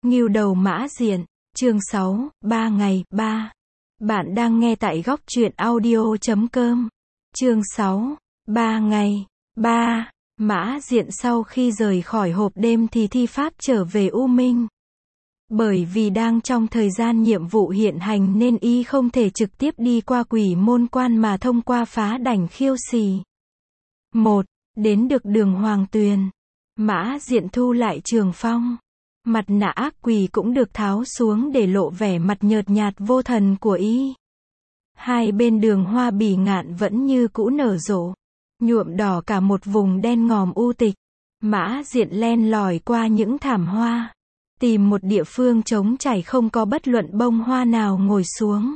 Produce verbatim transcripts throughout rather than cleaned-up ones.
Ngưu đầu Mã Diện, chương sáu, ba ngày, ba. Bạn đang nghe tại góc truyện audio chấm com. Chương sáu, ba ngày, ba. Mã Diện sau khi rời khỏi hộp đêm thì thi pháp trở về U Minh. Bởi vì đang trong thời gian nhiệm vụ hiện hành nên y không thể trực tiếp đi qua quỷ môn quan mà thông qua phá đảnh khiêu xì. Một. Đến được đường Hoàng Tuyền. Mã Diện thu lại trường phong. Mặt nạ ác quỷ cũng được tháo xuống để lộ vẻ mặt nhợt nhạt vô thần của y. Hai bên đường hoa bỉ ngạn vẫn như cũ nở rộ, nhuộm đỏ cả một vùng đen ngòm u tịch. Mã Diện len lỏi qua những thảm hoa, tìm một địa phương trống trải không có bất luận bông hoa nào ngồi xuống.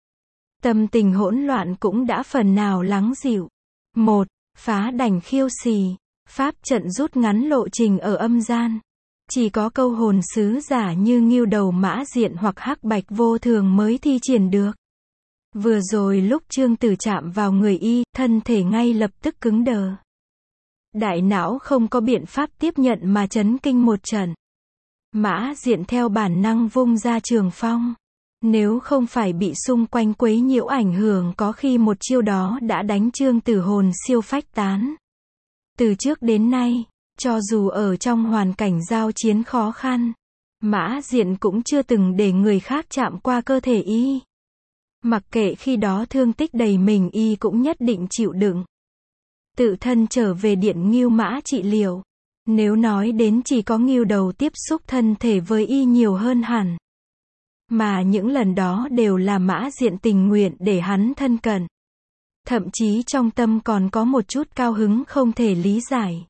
Tâm tình hỗn loạn cũng đã phần nào lắng dịu. Một. Phá đảnh khiêu xì. Pháp trận rút ngắn lộ trình ở âm gian. Chỉ có câu hồn sứ giả như Ngưu đầu Mã Diện hoặc Hắc Bạch Vô Thường mới thi triển được. Vừa rồi lúc Trương Tử chạm vào người y, thân thể ngay lập tức cứng đờ. Đại não không có biện pháp tiếp nhận mà chấn kinh một trận. Mã Diện theo bản năng vung ra trường phong. Nếu không phải bị xung quanh quấy nhiễu ảnh hưởng có khi một chiêu đó đã đánh Trương Tử hồn siêu phách tán. Từ trước đến nay, cho dù ở trong hoàn cảnh giao chiến khó khăn, Mã Diện cũng chưa từng để người khác chạm qua cơ thể y. Mặc kệ khi đó thương tích đầy mình y cũng nhất định chịu đựng. Tự thân trở về điện Ngưu Mã trị liệu. Nếu nói đến chỉ có Ngưu đầu tiếp xúc thân thể với y nhiều hơn hẳn. Mà những lần đó đều là Mã Diện tình nguyện để hắn thân cận. Thậm chí trong tâm còn có một chút cao hứng không thể lý giải.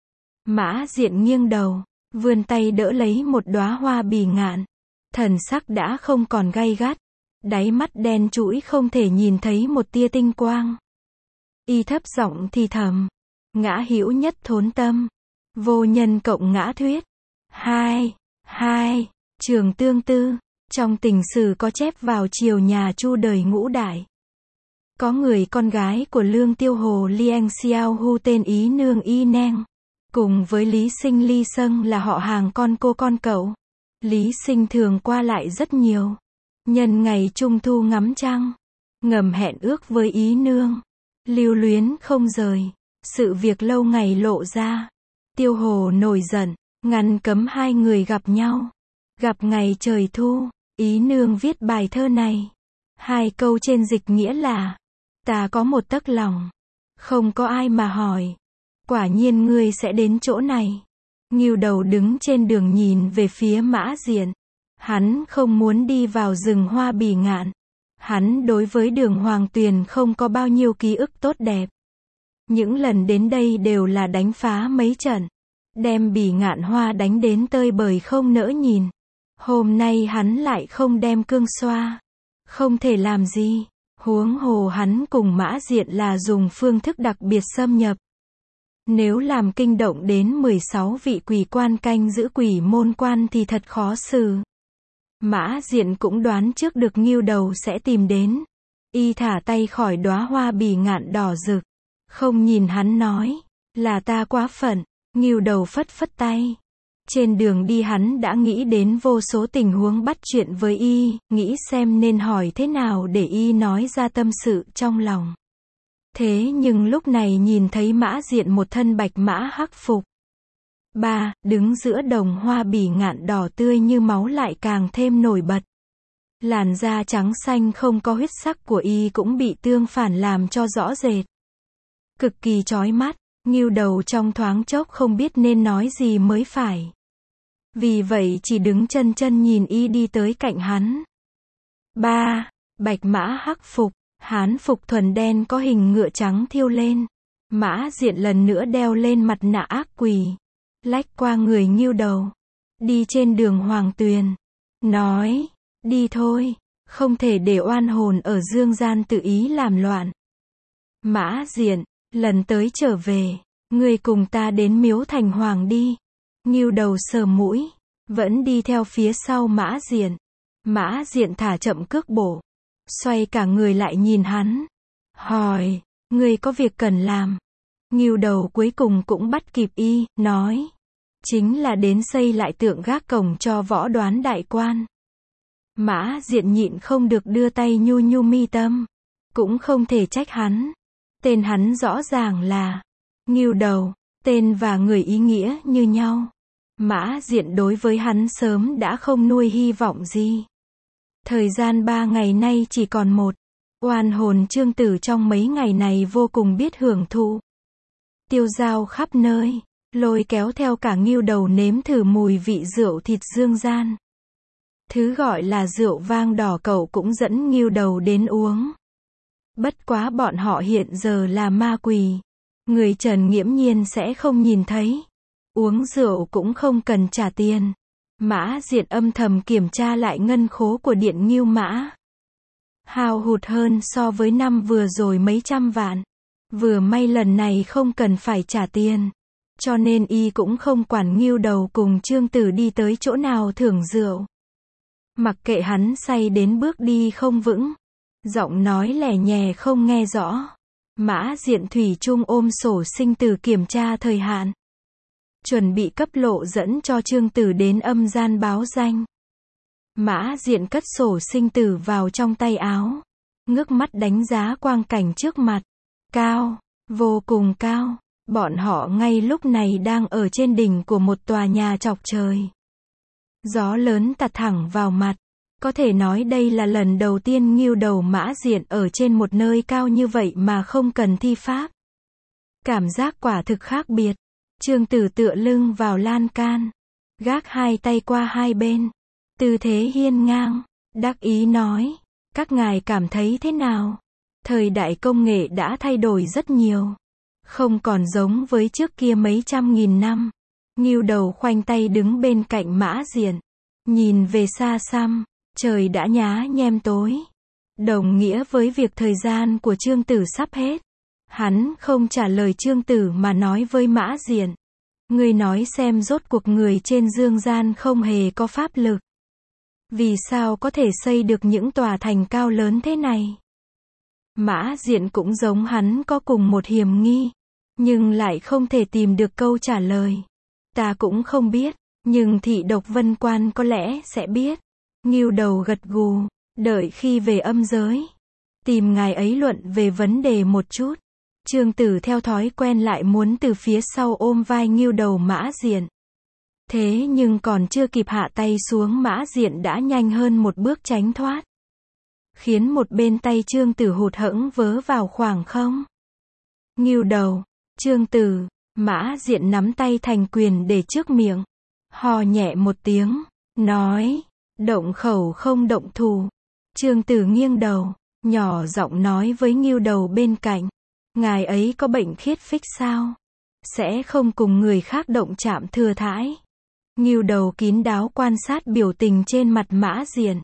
Mã Diện nghiêng đầu, vươn tay đỡ lấy một đóa hoa bỉ ngạn. Thần sắc đã không còn gay gắt, đáy mắt đen trũi không thể nhìn thấy một tia tinh quang. Y thấp giọng thì thầm, ngã hữu nhất thốn tâm, vô nhân cộng ngã thuyết. Hai, hai, trường tương tư, trong tình sử có chép vào triều nhà Chu đời ngũ đại. Có người con gái của Lương Tiêu Hồ Liang Xiao Hu tên Ý Nương Y Neng. Cùng với Lý Sinh Ly Sâng là họ hàng con cô con cậu. Lý Sinh thường qua lại rất nhiều. Nhân ngày trung thu ngắm trăng, ngầm hẹn ước với Ý Nương. Lưu luyến không rời. Sự việc lâu ngày lộ ra. Tiêu Hồ nổi giận, ngăn cấm hai người gặp nhau. Gặp ngày trời thu, Ý Nương viết bài thơ này. Hai câu trên dịch nghĩa là: ta có một tấc lòng, không có ai mà hỏi. Quả nhiên ngươi sẽ đến chỗ này. Ngưu đầu đứng trên đường nhìn về phía Mã Diện. Hắn không muốn đi vào rừng hoa bỉ ngạn. Hắn đối với đường Hoàng Tuyền không có bao nhiêu ký ức tốt đẹp. Những lần đến đây đều là đánh phá mấy trận. Đem bỉ ngạn hoa đánh đến tơi bời không nỡ nhìn. Hôm nay hắn lại không đem cương xoa. Không thể làm gì. Huống hồ hắn cùng Mã Diện là dùng phương thức đặc biệt xâm nhập. Nếu làm kinh động đến mười sáu vị quỷ quan canh giữ quỷ môn quan thì thật khó xử. Mã Diện cũng đoán trước được Ngưu đầu sẽ tìm đến. Y thả tay khỏi đóa hoa bỉ ngạn đỏ rực. Không nhìn hắn nói, là ta quá phận. Ngưu đầu phất phất tay. Trên đường đi hắn đã nghĩ đến vô số tình huống bắt chuyện với y, nghĩ xem nên hỏi thế nào để y nói ra tâm sự trong lòng. Thế nhưng lúc này nhìn thấy Mã Diện một thân bạch mã hắc phục. Ba, đứng giữa đồng hoa bỉ ngạn đỏ tươi như máu lại càng thêm nổi bật. Làn da trắng xanh không có huyết sắc của y cũng bị tương phản làm cho rõ rệt. Cực kỳ chói mắt, Ngưu đầu trong thoáng chốc không biết nên nói gì mới phải. Vì vậy chỉ đứng chân chân nhìn y đi tới cạnh hắn. Ba, bạch mã hắc phục. Hán phục thuần đen có hình ngựa trắng thiêu lên. Mã Diện lần nữa đeo lên mặt nạ ác quỷ. Lách qua người Ngưu đầu. Đi trên đường Hoàng Tuyền. Nói, đi thôi. Không thể để oan hồn ở dương gian tự ý làm loạn. Mã Diện, lần tới trở về, ngươi cùng ta đến miếu thành hoàng đi. Ngưu đầu sờ mũi. Vẫn đi theo phía sau Mã Diện. Mã Diện thả chậm cước bộ. Xoay cả người lại nhìn hắn. Hỏi, ngươi có việc cần làm. Ngưu đầu cuối cùng cũng bắt kịp y, nói. chính là đến xây lại tượng gác cổng cho Võ Đoán đại quan. Mã Diện nhịn không được đưa tay nhu nhu mi tâm. Cũng không thể trách hắn. Tên hắn rõ ràng là Ngưu Đầu, tên và người ý nghĩa như nhau. Mã Diện đối với hắn sớm đã không nuôi hy vọng gì. Thời gian ba ngày nay chỉ còn một. Oan hồn Trương Tử trong mấy ngày này vô cùng biết hưởng thụ. Tiêu dao khắp nơi, lôi kéo theo cả Ngưu Đầu nếm thử mùi vị rượu thịt dương gian. Thứ gọi là rượu vang đỏ cậu cũng dẫn Ngưu Đầu đến uống. Bất quá bọn họ hiện giờ là ma quỷ. Người trần nghiễm nhiên sẽ không nhìn thấy. Uống rượu cũng không cần trả tiền. Mã Diện âm thầm kiểm tra lại ngân khố của Điện Ngưu Mã. Hao hụt hơn so với năm vừa rồi mấy trăm vạn. Vừa may lần này không cần phải trả tiền. Cho nên y cũng không quản Ngưu Đầu cùng Trương Tử đi tới chỗ nào thưởng rượu. Mặc kệ hắn say đến bước đi không vững. Giọng nói lẻ nhè không nghe rõ. Mã Diện thủy chung ôm sổ sinh tử kiểm tra thời hạn. Chuẩn bị cấp lộ dẫn cho Trương Tử đến âm gian báo danh. Mã Diện cất sổ sinh tử vào trong tay áo. Ngước mắt đánh giá quang cảnh trước mặt. Cao, vô cùng cao. Bọn họ ngay lúc này đang ở trên đỉnh của một tòa nhà chọc trời. Gió lớn tạt thẳng vào mặt. Có thể nói đây là lần đầu tiên Ngưu Đầu Mã Diện ở trên một nơi cao như vậy mà không cần thi pháp. Cảm giác quả thực khác biệt. Trương Tử tựa lưng vào lan can. Gác hai tay qua hai bên. Tư thế hiên ngang. Đắc ý nói. Các ngài cảm thấy thế nào? Thời đại công nghệ đã thay đổi rất nhiều. Không còn giống với trước kia mấy trăm nghìn năm. Ngưu Đầu khoanh tay đứng bên cạnh Mã Diện. Nhìn về xa xăm. Trời đã nhá nhem tối. Đồng nghĩa với việc thời gian của Trương Tử sắp hết. Hắn không trả lời Trương Tử mà nói với Mã Diện. Ngươi nói xem rốt cuộc người trên dương gian không hề có pháp lực. Vì sao có thể xây được những tòa thành cao lớn thế này? Mã Diện cũng giống hắn có cùng một hiểm nghi. Nhưng lại không thể tìm được câu trả lời. Ta cũng không biết. Nhưng Thị Độc Vân Quan có lẽ sẽ biết. Ngưu Đầu gật gù. Đợi khi về âm giới. Tìm ngài ấy luận về vấn đề một chút. Trương Tử theo thói quen lại muốn từ phía sau ôm vai Ngưu Đầu Mã Diện. Thế nhưng còn chưa kịp hạ tay xuống Mã Diện đã nhanh hơn một bước tránh thoát. Khiến một bên tay Trương Tử hụt hẫng vớ vào khoảng không. Ngưu Đầu, Trương Tử, Mã Diện nắm tay thành quyền để trước miệng. Hò nhẹ một tiếng, nói, động khẩu không động thủ. Trương Tử nghiêng đầu, nhỏ giọng nói với Ngưu Đầu bên cạnh. Ngài ấy có bệnh khiết phích sao? Sẽ không cùng người khác động chạm thừa thãi. Ngưu Đầu kín đáo quan sát biểu tình trên mặt Mã Diện.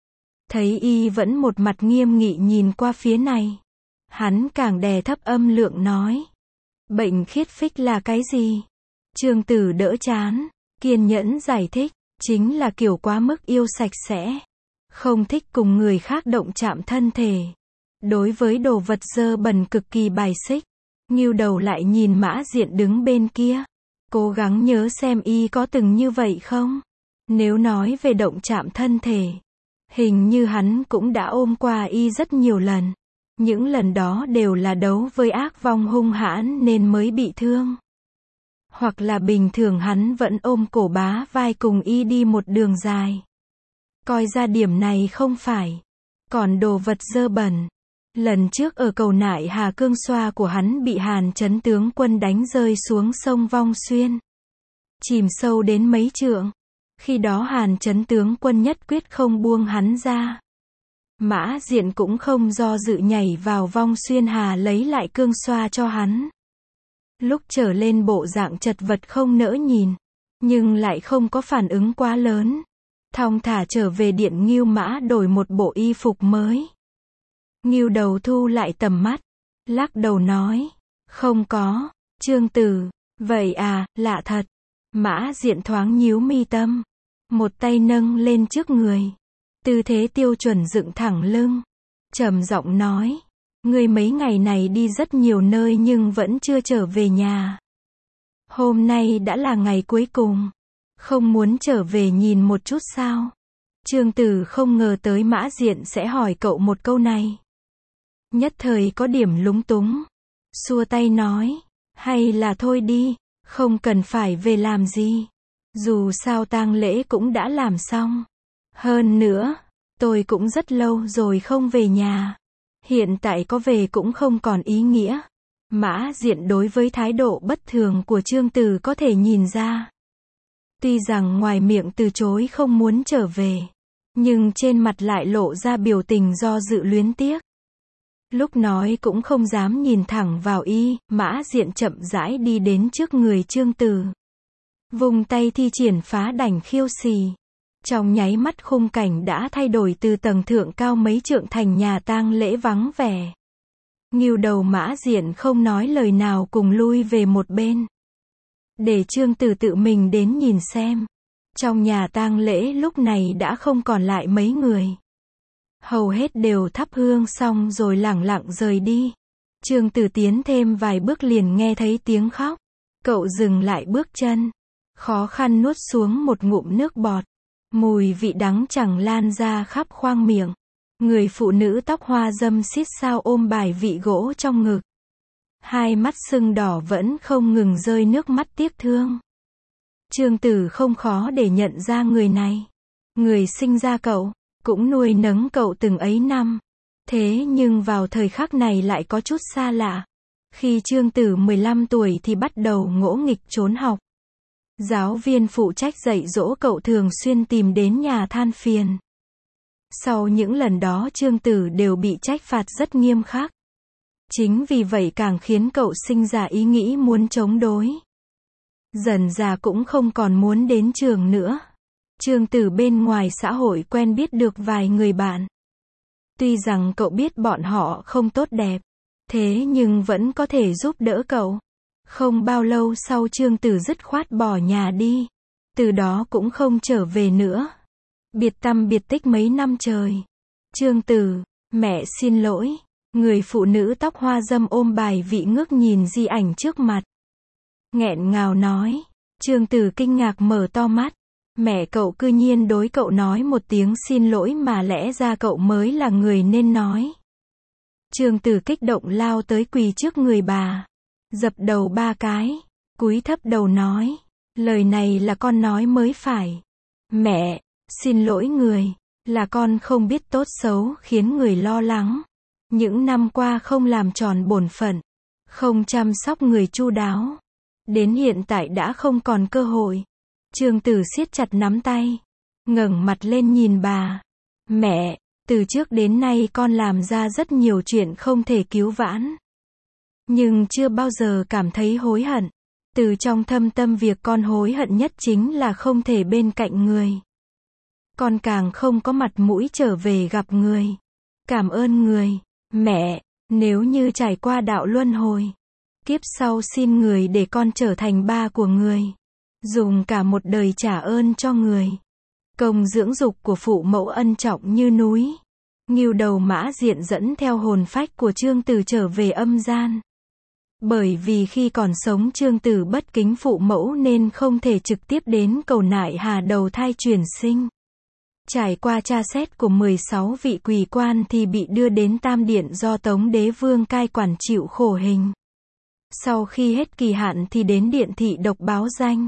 Thấy y vẫn một mặt nghiêm nghị nhìn qua phía này. Hắn càng đè thấp âm lượng nói. Bệnh khiết phích là cái gì? Trương Tử đỡ chán, kiên nhẫn giải thích. Chính là kiểu quá mức yêu sạch sẽ. Không thích cùng người khác động chạm thân thể. Đối với đồ vật dơ bẩn cực kỳ bài xích. Ngưu Đầu lại nhìn Mã Diện đứng bên kia. Cố gắng nhớ xem y có từng như vậy không? Nếu nói về động chạm thân thể. Hình như hắn cũng đã ôm qua y rất nhiều lần. Những lần đó đều là đấu với ác vong hung hãn nên mới bị thương. Hoặc là bình thường hắn vẫn ôm cổ bá vai cùng y đi một đường dài. Coi ra điểm này không phải. Còn đồ vật dơ bẩn. Lần trước ở cầu Nại Hà cương xoa của hắn bị Hàn Chấn tướng quân đánh rơi xuống sông Vong Xuyên. Chìm sâu đến mấy trượng. Khi đó Hàn Chấn tướng quân nhất quyết không buông hắn ra. Mã Diện cũng không do dự nhảy vào Vong Xuyên Hà lấy lại cương xoa cho hắn. Lúc trở lên bộ dạng chật vật không nỡ nhìn. Nhưng lại không có phản ứng quá lớn. Thong thả trở về Điện Ngưu Mã đổi một bộ y phục mới. Ngưu Đầu thu lại tầm mắt. Lắc đầu nói. Không có. Trương Tử. Vậy à, lạ thật. Mã Diện thoáng nhíu mi tâm. Một tay nâng lên trước người. Tư thế tiêu chuẩn dựng thẳng lưng. Trầm giọng nói. Ngươi mấy ngày này đi rất nhiều nơi nhưng vẫn chưa trở về nhà. Hôm nay đã là ngày cuối cùng. Không muốn trở về nhìn một chút sao? Trương Tử không ngờ tới Mã Diện sẽ hỏi cậu một câu này. Nhất thời có điểm lúng túng. Xua tay nói, hay là thôi đi, không cần phải về làm gì. Dù sao tang lễ cũng đã làm xong. Hơn nữa, tôi cũng rất lâu rồi không về nhà. Hiện tại có về cũng không còn ý nghĩa. Mã Diện đối với thái độ bất thường của Trương Tử có thể nhìn ra. Tuy rằng ngoài miệng từ chối không muốn trở về, nhưng trên mặt lại lộ ra biểu tình do dự luyến tiếc. Lúc nói cũng không dám nhìn thẳng vào y, Mã Diện chậm rãi đi đến trước người Trương Tử. Vùng tay thi triển phá đảnh khiêu xì. Trong nháy mắt khung cảnh đã thay đổi từ tầng thượng cao mấy trượng thành nhà tang lễ vắng vẻ. Nghìu đầu Mã Diện không nói lời nào cùng lui về một bên. Để Trương Tử tự mình đến nhìn xem. Trong nhà tang lễ lúc này đã không còn lại mấy người. Hầu hết đều thắp hương xong rồi lẳng lặng rời đi. Trương Tử tiến thêm vài bước liền nghe thấy tiếng khóc. Cậu dừng lại bước chân. Khó khăn nuốt xuống một ngụm nước bọt. Mùi vị đắng chẳng lan ra khắp khoang miệng. Người phụ nữ tóc hoa râm xít sao ôm bài vị gỗ trong ngực. Hai mắt sưng đỏ vẫn không ngừng rơi nước mắt tiếc thương. Trương Tử không khó để nhận ra người này. Người sinh ra cậu, cũng nuôi nấng cậu từng ấy năm. Thế nhưng vào thời khắc này lại có chút xa lạ. Khi Trương Tử mười lăm tuổi thì bắt đầu ngỗ nghịch trốn học. Giáo viên phụ trách dạy dỗ cậu thường xuyên tìm đến nhà than phiền. Sau những lần đó Trương Tử đều bị trách phạt rất nghiêm khắc. Chính vì vậy càng khiến cậu sinh ra ý nghĩ muốn chống đối. Dần già cũng không còn muốn đến trường nữa. Trương Tử bên ngoài xã hội quen biết được vài người bạn. Tuy rằng cậu biết bọn họ không tốt đẹp, thế nhưng vẫn có thể giúp đỡ cậu. Không bao lâu sau Trương Tử dứt khoát bỏ nhà đi. Từ đó cũng không trở về nữa. Biệt tăm biệt tích mấy năm trời. Trương Tử, mẹ xin lỗi. Người phụ nữ tóc hoa râm ôm bài vị ngước nhìn di ảnh trước mặt. Nghẹn ngào nói. Trương Tử kinh ngạc mở to mắt. Mẹ cậu cư nhiên đối cậu nói một tiếng xin lỗi mà lẽ ra cậu mới là người nên nói. Trương Tử kích động lao tới quỳ trước người bà. Dập đầu ba cái. Cúi thấp đầu nói. Lời này là con nói mới phải. Mẹ, xin lỗi người. Là con không biết tốt xấu khiến người lo lắng. Những năm qua không làm tròn bổn phận. Không chăm sóc người chu đáo. Đến hiện tại đã không còn cơ hội. Trương Tử siết chặt nắm tay. Ngẩng mặt lên nhìn bà. Mẹ, từ trước đến nay con làm ra rất nhiều chuyện không thể cứu vãn. Nhưng chưa bao giờ cảm thấy hối hận. Từ trong thâm tâm việc con hối hận nhất chính là không thể bên cạnh người. Con càng không có mặt mũi trở về gặp người. Cảm ơn người. Mẹ, nếu như trải qua đạo luân hồi. Kiếp sau xin người để con trở thành ba của người. Dùng cả một đời trả ơn cho người. Công dưỡng dục của phụ mẫu ân trọng như núi. Nghìu đầu Mã Diện dẫn theo hồn phách của Trương Tử trở về âm gian. Bởi vì khi còn sống Trương Tử bất kính phụ mẫu nên không thể trực tiếp đến cầu nại hà đầu thai chuyển sinh. Trải qua tra xét của mười sáu vị quỷ quan thì bị đưa đến Tam Điện do Tống Đế Vương cai quản chịu khổ hình. Sau khi hết kỳ hạn thì đến Điện Thị độc báo danh.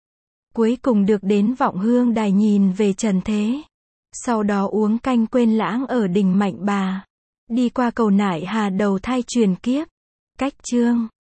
Cuối cùng được đến Vọng Hương Đài nhìn về trần thế. Sau đó uống canh quên lãng ở đỉnh Mạnh Bà. Đi qua cầu nại hà đầu thai truyền kiếp. Cách chương